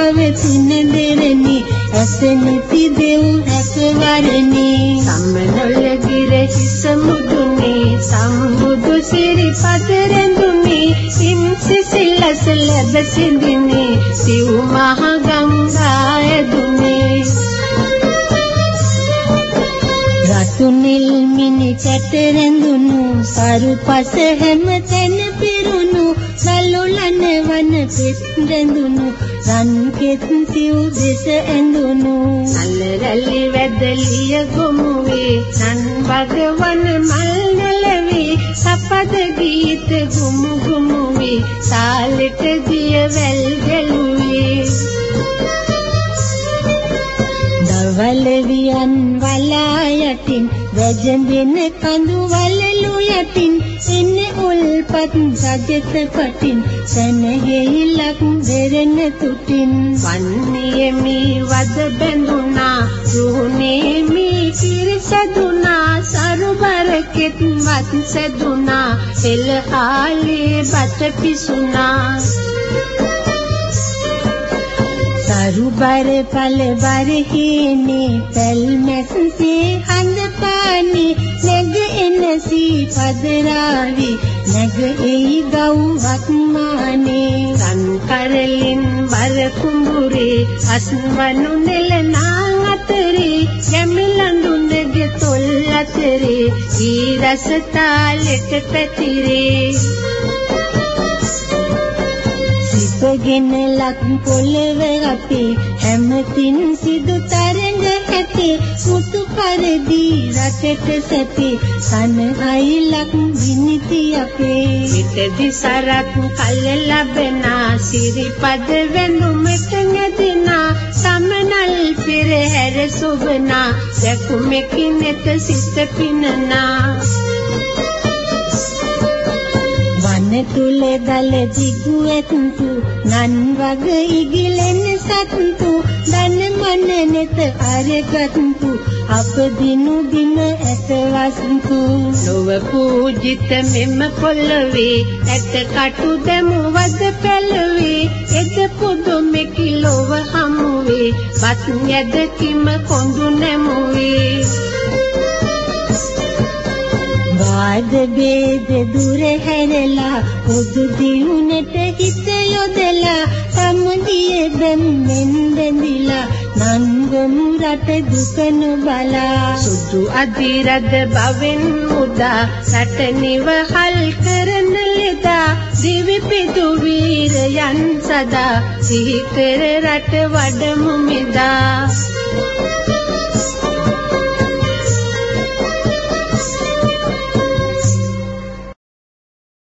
පවතින දෙරණි ඇසෙනති දෙව් රසවරණි සම්මනොල ගිර හිස මුදුනේ සම්බුදු සිරිපද රැඳුනේ සිම්සිසිලස ලැබ සිඳිනේ සිව් මහ ගංගා ඇදුනේ රතු නිල් මිනි කැට රැඳුණු සරුපස හැම තැන පිරුණු සලුලන වන පෙත් රැඳුණු රන් කෙත් සිව් දෙස ඇඳුණු නලරැලි වැදලිය ගොමුවේ නන් භගවන මල් නැලවේ සපද ගීත ගුමු ගුමුවේ සාලෙට දිය වැල් ගැලුවේ දවල් වියන් වලා යටින් වැජඹෙන කඳු වලලු යටින් එන්නේ උල්පත් සජත පටින් සනහෙයිලක් දෙරෙන තුටින් වන්නේ මී වද බැඳුනා රුහුනේ මී කිරිසදුනා සරුබර කෙත් වත් සදුනා එල්හාලේ බත පිසුනා සරුබර පල බර හේනේ පැල් මැස්සේ හඳ පානේ නැග එනසී පදරාවි නැග එයි ගව්වක් මානේ රන් කරලින් බර කුඹුරේ අස්වනු නෙලනා අතරේ ගැමිලඳුනගේ තොල් අතරේ ඊ රස තාලෙට පැතිරේ සිපගෙන ලක් පොළව අපේ හැමතින් සිදු තරඟ ඇතේ මුතු පරදී රටට සැපේ සනහයි ලක් විනිති අපේ හිතදි සරක් කල ලැබෙනා සිරිපද වෙනුමට නැදිනා සමනල් පෙරහැර සොබනා දැකුමකින් එත සිත පිනනා තුල දල දිගු ඇතුතු නන් වග ඉගිලෙන සතුතු දන මන නෙත අරගත්තු අප දිනු දින ඇත වස්තු ලොව පූජිත මෙම පොළවේ ඇත කටු දෙමුවද පෙළවේ එද පුදුමෙකි ලොව හමුවේ බත් යද කිම කොඳු නැමුවේ වාද බේද දුර හැරලා උදු දියුණට හිත යොදලා සමුදියේ බැම්මෙන් බැඳිලා නංගමු රට දුක නොබලා සුදු අධිරද බවෙන් උදා රට නිවහල් කරන ලෙදා දිවි පිදු වීරයන් සදා සිහි කර රට වඩමු මෙදා